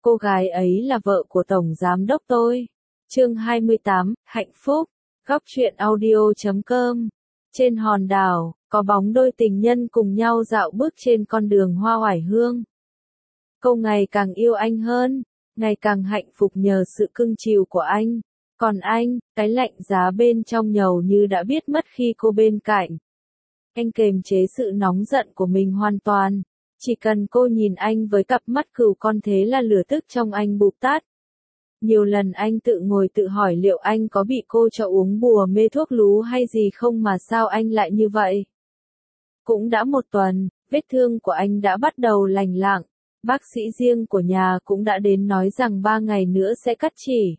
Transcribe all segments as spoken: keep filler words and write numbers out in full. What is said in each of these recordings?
Cô gái ấy là vợ của Tổng Giám đốc tôi. Chương hai mươi tám, Hạnh phúc. Góc truyện audio chấm com. Trên hòn đảo, có bóng đôi tình nhân cùng nhau dạo bước trên con đường hoa oải hương. Cô ngày càng yêu anh hơn, ngày càng hạnh phúc nhờ sự cưng chiều của anh. Còn anh, cái lạnh giá bên trong nhầu như đã biết mất khi cô bên cạnh. Anh kềm chế sự nóng giận của mình hoàn toàn. Chỉ cần cô nhìn anh với cặp mắt cừu con thế là lửa tức trong anh bụp tắt. Nhiều lần anh tự ngồi tự hỏi liệu anh có bị cô cho uống bùa mê thuốc lú hay gì không mà sao anh lại như vậy. Cũng đã một tuần, vết thương của anh đã bắt đầu lành lặng. Bác sĩ riêng của nhà cũng đã đến nói rằng ba ngày nữa sẽ cắt chỉ.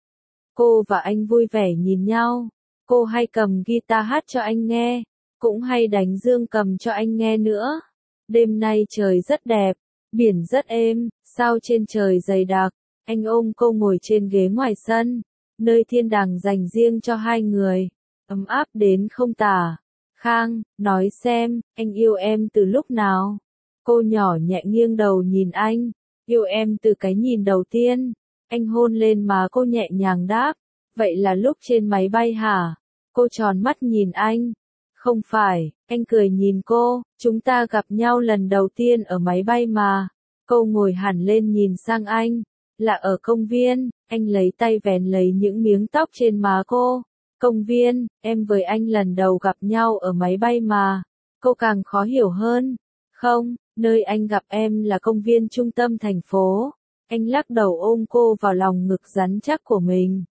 Cô và anh vui vẻ nhìn nhau. Cô hay cầm guitar hát cho anh nghe, cũng hay đánh dương cầm cho anh nghe nữa. Đêm nay trời rất đẹp, biển rất êm, sao trên trời dày đặc. Anh ôm cô ngồi trên ghế ngoài sân, nơi thiên đàng dành riêng cho hai người, ấm áp đến không tả. Khang, nói xem, anh yêu em từ lúc nào? Cô nhỏ nhẹ nghiêng đầu nhìn anh, yêu em từ cái nhìn đầu tiên. Anh hôn lên má cô nhẹ nhàng đáp, vậy là lúc trên máy bay hả? Cô tròn mắt nhìn anh. Không phải, anh cười nhìn cô, chúng ta gặp nhau lần đầu tiên ở máy bay mà. Cô ngồi hẳn lên nhìn sang anh, là ở công viên. Anh lấy tay vén lấy những miếng tóc trên má cô. Công viên, em với anh lần đầu gặp nhau ở máy bay mà. Cô càng khó hiểu hơn. Không, nơi anh gặp em là công viên trung tâm thành phố. Anh lắc đầu ôm cô vào lòng ngực rắn chắc của mình.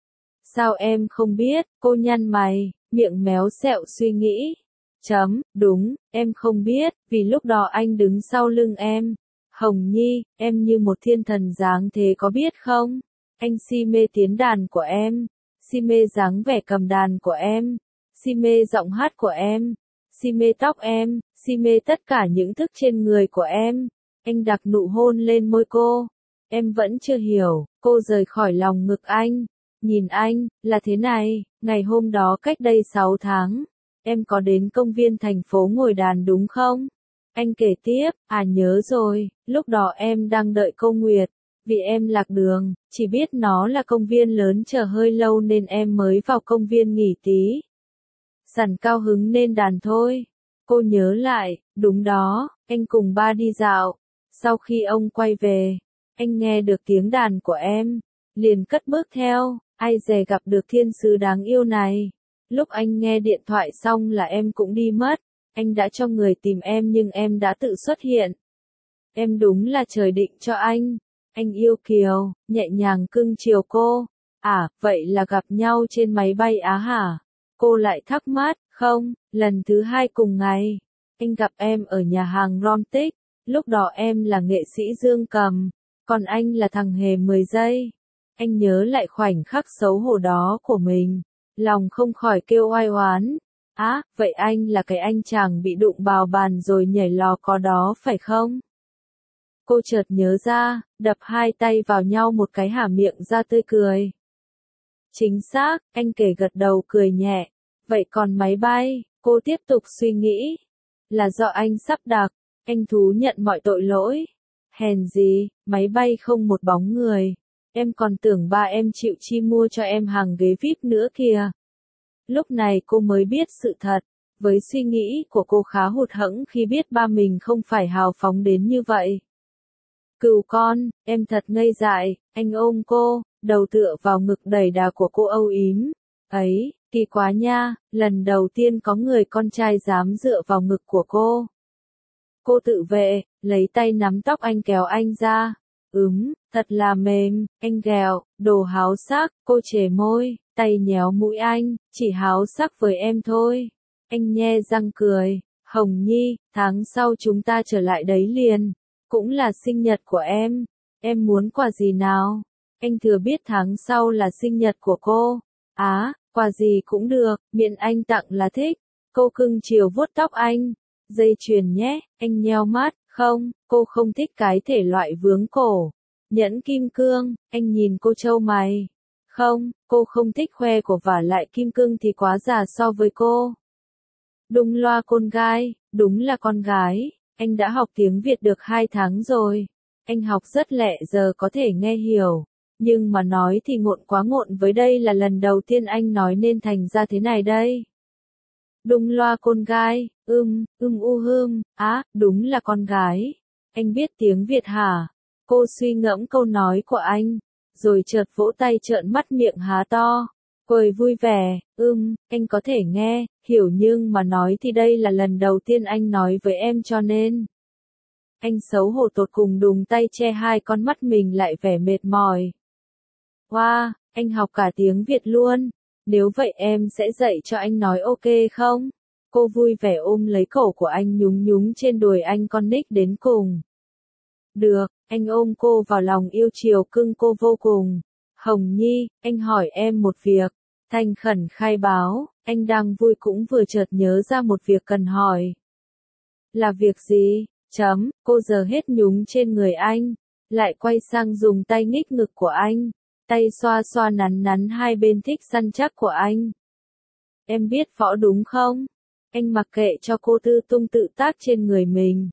Sao em không biết? Cô nhăn mày, miệng méo xẹo suy nghĩ. Chấm, đúng, em không biết, vì lúc đó anh đứng sau lưng em. Hồng Nhi, em như một thiên thần dáng thế có biết không? Anh si mê tiếng đàn của em, si mê dáng vẻ cầm đàn của em, si mê giọng hát của em, si mê tóc em, si mê tất cả những thức trên người của em. Anh đặt nụ hôn lên môi cô. Em vẫn chưa hiểu. Cô rời khỏi lòng ngực anh. Nhìn anh, là thế này, ngày hôm đó cách đây sáu tháng, em có đến công viên thành phố ngồi đàn đúng không? Anh kể tiếp, à nhớ rồi, lúc đó em đang đợi cô Nguyệt, vì em lạc đường, chỉ biết nó là công viên lớn chờ hơi lâu nên em mới vào công viên nghỉ tí. Sẵn cao hứng nên đàn thôi. Cô nhớ lại, đúng đó, anh cùng ba đi dạo. Sau khi ông quay về, anh nghe được tiếng đàn của em, liền cất bước theo. Ai dè gặp được thiên sứ đáng yêu này. Lúc anh nghe điện thoại xong là em cũng đi mất. Anh đã cho người tìm em nhưng em đã tự xuất hiện. Em đúng là trời định cho anh. Anh yêu kiều, nhẹ nhàng cưng chiều cô. À, vậy là gặp nhau trên máy bay Á hả? Cô lại thắc mắc, không, lần thứ hai cùng ngày. Anh gặp em ở nhà hàng Romantic. Lúc đó em là nghệ sĩ dương cầm, còn anh là thằng hề mười giây. Anh nhớ lại khoảnh khắc xấu hổ đó của mình, lòng không khỏi kêu oai oán. Á, vậy anh là cái anh chàng bị đụng vào bàn rồi nhảy lò có đó phải không? Cô chợt nhớ ra, đập hai tay vào nhau một cái hả miệng ra tươi cười. Chính xác, anh kể gật đầu cười nhẹ. Vậy còn máy bay, cô tiếp tục suy nghĩ. Là do anh sắp đặt, anh thú nhận mọi tội lỗi. Hèn gì, máy bay không một bóng người. Em còn tưởng ba em chịu chi mua cho em hàng ghế vi ai pi nữa kìa. Lúc này cô mới biết sự thật. Với suy nghĩ của cô khá hụt hẫng khi biết ba mình không phải hào phóng đến như vậy. Cừu con, em thật ngây dại. Anh ôm cô, đầu tựa vào ngực đầy đà của cô âu yếm. Ấy, kỳ quá nha, lần đầu tiên có người con trai dám dựa vào ngực của cô. Cô tự vệ, lấy tay nắm tóc anh kéo anh ra. Ừm, thật là mềm, anh ghẹo, đồ háo sắc. Cô chề môi, tay nhéo mũi anh, chỉ háo sắc với em thôi. Anh nhe răng cười, Hồng Nhi, tháng sau chúng ta trở lại đấy liền. Cũng là sinh nhật của em. Em muốn quà gì nào? Anh thừa biết tháng sau là sinh nhật của cô. Á, quà gì cũng được, miễn anh tặng là thích. Cô cưng chiều vuốt tóc anh. Dây chuyền nhé, anh nheo mắt. Không, cô không thích cái thể loại vướng cổ. Nhẫn kim cương, anh nhìn cô trâu mày. Không, cô không thích khoe cổ vả lại kim cương thì quá già so với cô. Đung loa con gái, đúng là con gái. Anh đã học tiếng Việt được hai tháng rồi. Anh học rất lẹ giờ có thể nghe hiểu. Nhưng mà nói thì ngộn quá ngộn với đây là lần đầu tiên anh nói nên thành ra thế này đây. Đung loa con gái, ưm, ưm u hưm, á, đúng là con gái. Anh biết tiếng Việt hả? Cô suy ngẫm câu nói của anh, rồi chợt vỗ tay trợn mắt miệng há to. Cười vui vẻ, ưm, anh có thể nghe, hiểu nhưng mà nói thì đây là lần đầu tiên anh nói với em cho nên. Anh xấu hổ tột cùng đùng tay che hai con mắt mình lại vẻ mệt mỏi. Wow, anh học cả tiếng Việt luôn. Nếu vậy em sẽ dạy cho anh nói ok không? Cô vui vẻ ôm lấy cổ của anh nhúng nhúng trên đùi anh con nít đến cùng. Được, anh ôm cô vào lòng yêu chiều cưng cô vô cùng. Hồng Nhi, anh hỏi em một việc. Thành khẩn khai báo, anh đang vui cũng vừa chợt nhớ ra một việc cần hỏi. Là việc gì? Chấm, cô giờ hết nhúng trên người anh. Lại quay sang dùng tay nghích ngực của anh. Tay xoa xoa nắn nắn hai bên thích săn chắc của anh. Em biết võ đúng không? Anh mặc kệ cho cô tư tung tự tác trên người mình.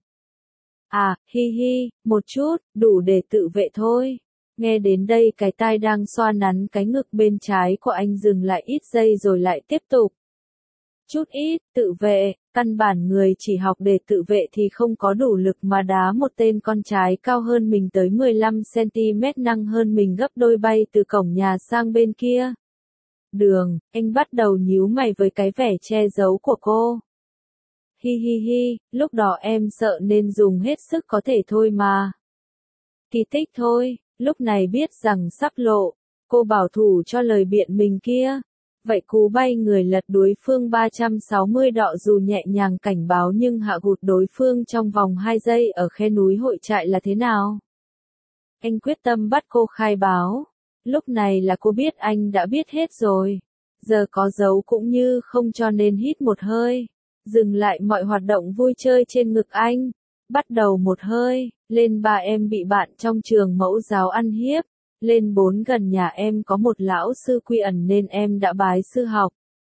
À, hi hi, một chút, đủ để tự vệ thôi. Nghe đến đây cái tai đang xoa nắn cái ngực bên trái của anh dừng lại ít giây rồi lại tiếp tục. Chút ít, tự vệ, căn bản người chỉ học để tự vệ thì không có đủ lực mà đá một tên con trai cao hơn mình tới mười lăm xăng ti mét nặng hơn mình gấp đôi bay từ cổng nhà sang bên kia. Đường, anh bắt đầu nhíu mày với cái vẻ che giấu của cô. Hi hi hi, lúc đó em sợ nên dùng hết sức có thể thôi mà. Kỳ tích thôi, lúc này biết rằng sắp lộ, cô bảo thủ cho lời biện mình kia. Vậy cú bay người lật đối phương ba trăm sáu mươi độ dù nhẹ nhàng cảnh báo nhưng hạ gục đối phương trong vòng hai giây ở khe núi Hội Trại là thế nào? Anh quyết tâm bắt cô khai báo. Lúc này là cô biết anh đã biết hết rồi. Giờ có giấu cũng như không cho nên hít một hơi. Dừng lại mọi hoạt động vui chơi trên ngực anh. Bắt đầu một hơi, lên ba em bị bạn trong trường mẫu giáo ăn hiếp. Lên bốn gần nhà em có một lão sư quy ẩn nên em đã bái sư học.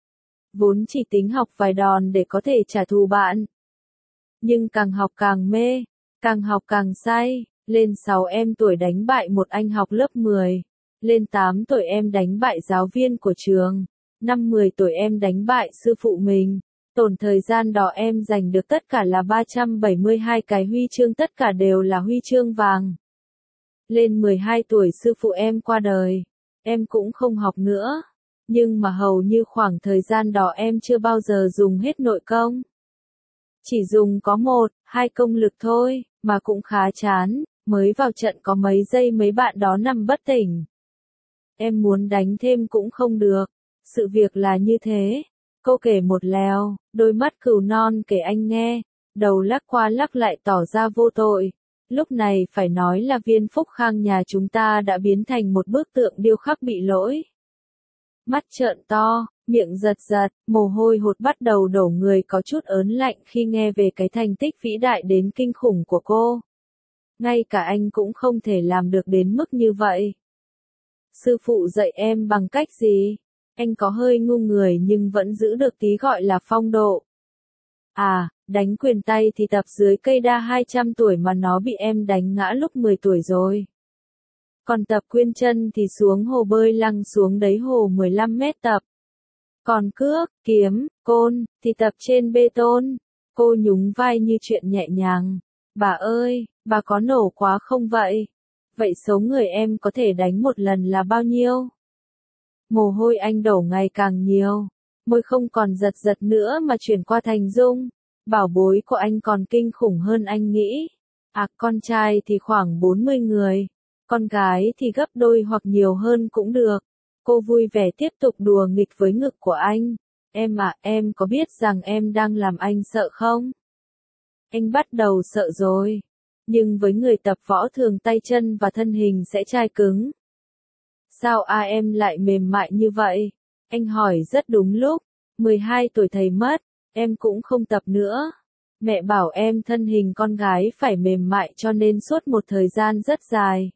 Vốn chỉ tính học vài đòn để có thể trả thù bạn. Nhưng càng học càng mê, càng học càng say. Lên sáu em tuổi đánh bại một anh học lớp mười. Lên tám tuổi em đánh bại giáo viên của trường. Năm mười tuổi em đánh bại sư phụ mình. Tổn thời gian đó em giành được tất cả là ba trăm bảy mươi hai cái huy chương, tất cả đều là huy chương vàng. Lên mười hai tuổi sư phụ em qua đời. Em cũng không học nữa. Nhưng mà hầu như khoảng thời gian đó em chưa bao giờ dùng hết nội công. Chỉ dùng có một, hai công lực thôi, mà cũng khá chán. Mới vào trận có mấy giây mấy bạn đó nằm bất tỉnh. Em muốn đánh thêm cũng không được. Sự việc là như thế. Cô kể một lèo, đôi mắt cừu non kể anh nghe. Đầu lắc qua lắc lại tỏ ra vô tội. Lúc này phải nói là Viên Phúc Khang nhà chúng ta đã biến thành một bức tượng điêu khắc bị lỗi. Mắt trợn to, miệng giật giật, mồ hôi hột bắt đầu đổ người có chút ớn lạnh khi nghe về cái thành tích vĩ đại đến kinh khủng của cô. Ngay cả anh cũng không thể làm được đến mức như vậy. Sư phụ dạy em bằng cách gì? Anh có hơi ngu người nhưng vẫn giữ được tí gọi là phong độ. À, đánh quyền tay thì tập dưới cây đa hai trăm tuổi mà nó bị em đánh ngã lúc mười tuổi rồi. Còn tập quyên chân thì xuống hồ bơi lăng xuống đáy hồ mười lăm mét tập. Còn cước, kiếm, côn, thì tập trên bê tôn. Cô nhún vai như chuyện nhẹ nhàng. Bà ơi, bà có nổ quá không vậy? Vậy số người em có thể đánh một lần là bao nhiêu? Mồ hôi anh đổ ngày càng nhiều. Môi không còn giật giật nữa mà chuyển qua thành rung. Bảo bối của anh còn kinh khủng hơn anh nghĩ. À, con trai thì khoảng bốn mươi người. Con gái thì gấp đôi hoặc nhiều hơn cũng được. Cô vui vẻ tiếp tục đùa nghịch với ngực của anh. Em à, em có biết rằng em đang làm anh sợ không? Anh bắt đầu sợ rồi. Nhưng với người tập võ thường tay chân và thân hình sẽ chai cứng. Sao à em lại mềm mại như vậy? Anh hỏi rất đúng lúc. mười hai tuổi thầy mất, em cũng không tập nữa. Mẹ bảo em thân hình con gái phải mềm mại cho nên suốt một thời gian rất dài.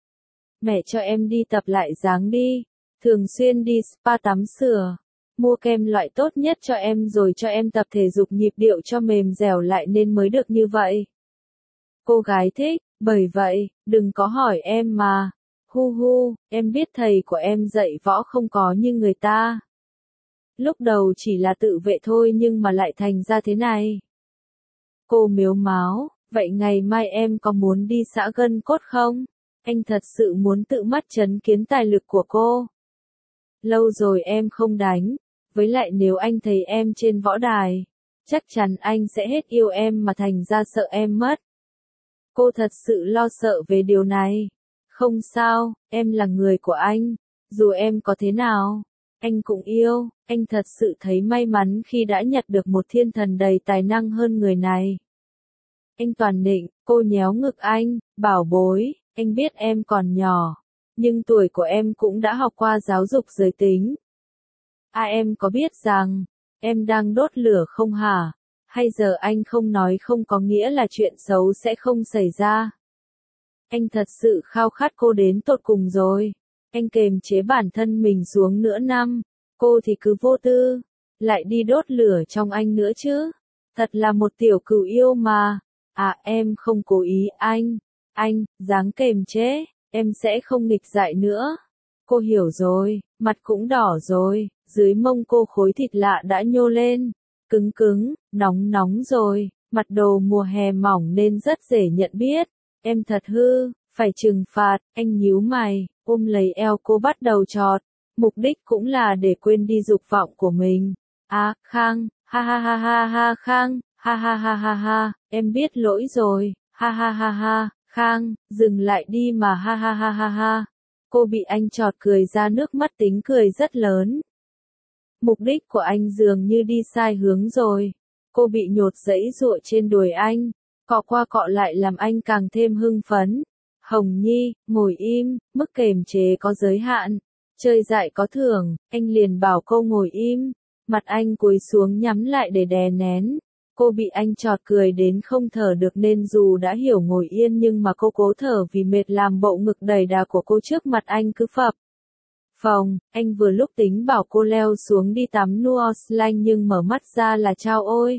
Mẹ cho em đi tập lại dáng đi. Thường xuyên đi spa tắm sửa. Mua kem loại tốt nhất cho em rồi cho em tập thể dục nhịp điệu cho mềm dẻo lại nên mới được như vậy. Cô gái thích, Bởi vậy, đừng có hỏi em mà. Hu hu, em biết thầy của em dạy võ không có như người ta. Lúc đầu chỉ là tự vệ thôi nhưng mà lại thành ra thế này. Cô mếu máo, vậy ngày mai em có muốn đi xã gân cốt không? Anh thật sự muốn tự mắt chứng kiến tài lực của cô. Lâu rồi em không đánh, với lại nếu anh thấy em trên võ đài, chắc chắn anh sẽ hết yêu em mà thành ra sợ em mất. Cô thật sự lo sợ về điều này. Không sao, em là người của anh, dù em có thế nào, anh cũng yêu. Anh thật sự thấy may mắn khi đã nhận được một thiên thần đầy tài năng hơn người này. Anh toàn định, cô nhéo ngực anh, bảo bối, anh biết em còn nhỏ, nhưng tuổi của em cũng đã học qua giáo dục giới tính. À em có biết rằng, em đang đốt lửa không hả? Hay giờ anh không nói không có nghĩa là chuyện xấu sẽ không xảy ra. Anh thật sự khao khát cô đến tột cùng rồi. Anh kềm chế bản thân mình xuống nửa năm. Cô thì cứ vô tư, lại đi đốt lửa trong anh nữa chứ. Thật là một tiểu cừu yêu mà. À em không cố ý anh. Anh, dáng kềm chế, em sẽ không nghịch dại nữa. Cô hiểu rồi, mặt cũng đỏ rồi, dưới mông cô khối thịt lạ đã nhô lên. Cứng cứng, nóng nóng rồi, mặt đồ mùa hè mỏng nên rất dễ nhận biết. Em thật hư, phải trừng phạt, anh nhíu mày, ôm lấy eo cô bắt đầu chọt. Mục đích cũng là để quên đi dục vọng của mình. À, Khang, ha ha ha ha ha Khang, ha ha ha ha ha, em biết lỗi rồi, ha ha ha ha, Khang, dừng lại đi mà ha ha ha ha ha. Cô bị anh chọt cười ra nước mắt tính cười rất lớn. Mục đích của anh dường như đi sai hướng rồi. Cô bị nhột giãy giụa trên đùi anh, cọ qua cọ lại làm anh càng thêm hưng phấn. Hồng Nhi, ngồi im, mức kềm chế có giới hạn. Chơi dại có thưởng, anh liền bảo cô ngồi im. Mặt anh cúi xuống nhắm lại để đè nén. Cô bị anh chọt cười đến không thở được nên dù đã hiểu ngồi yên nhưng mà cô cố thở vì mệt làm bộ ngực đầy đà của cô trước mặt anh cứ phập. Phòng, anh vừa lúc tính bảo cô leo xuống đi tắm Nuos Lanh nhưng mở mắt ra là chao ôi.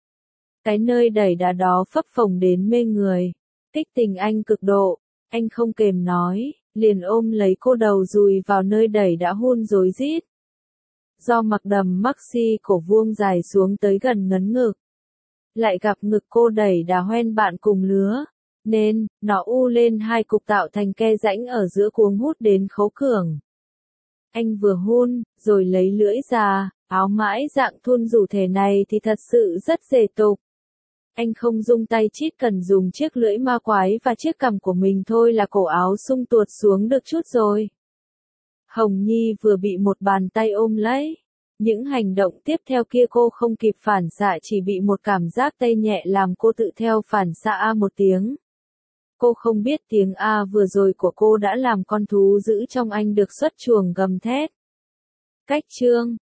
Cái nơi đẩy đà đó phấp phồng đến mê người. Kích tình anh cực độ, anh không kềm nói, liền ôm lấy cô đầu dùi vào nơi đẩy đã hun rối rít. Do mặc đầm maxi cổ vuông dài xuống tới gần ngấn ngực. Lại gặp ngực cô đẩy đà hoen bạn cùng lứa, nên, nó u lên hai cục tạo thành ke rãnh ở giữa cuống hút đến khấu cường. Anh vừa hun, rồi lấy lưỡi ra, áo mãi dạng thun rủ thể này thì thật sự rất dễ tục. Anh không dung tay chít cần dùng chiếc lưỡi ma quái và chiếc cằm của mình thôi là cổ áo sung tuột xuống được chút rồi. Hồng Nhi vừa bị một bàn tay ôm lấy. Những hành động tiếp theo kia cô không kịp phản xạ chỉ bị một cảm giác tay nhẹ làm cô tự theo phản xạ a một tiếng. Cô không biết tiếng A vừa rồi của cô đã làm con thú giữ trong anh được xuất chuồng gầm thét. Cách chương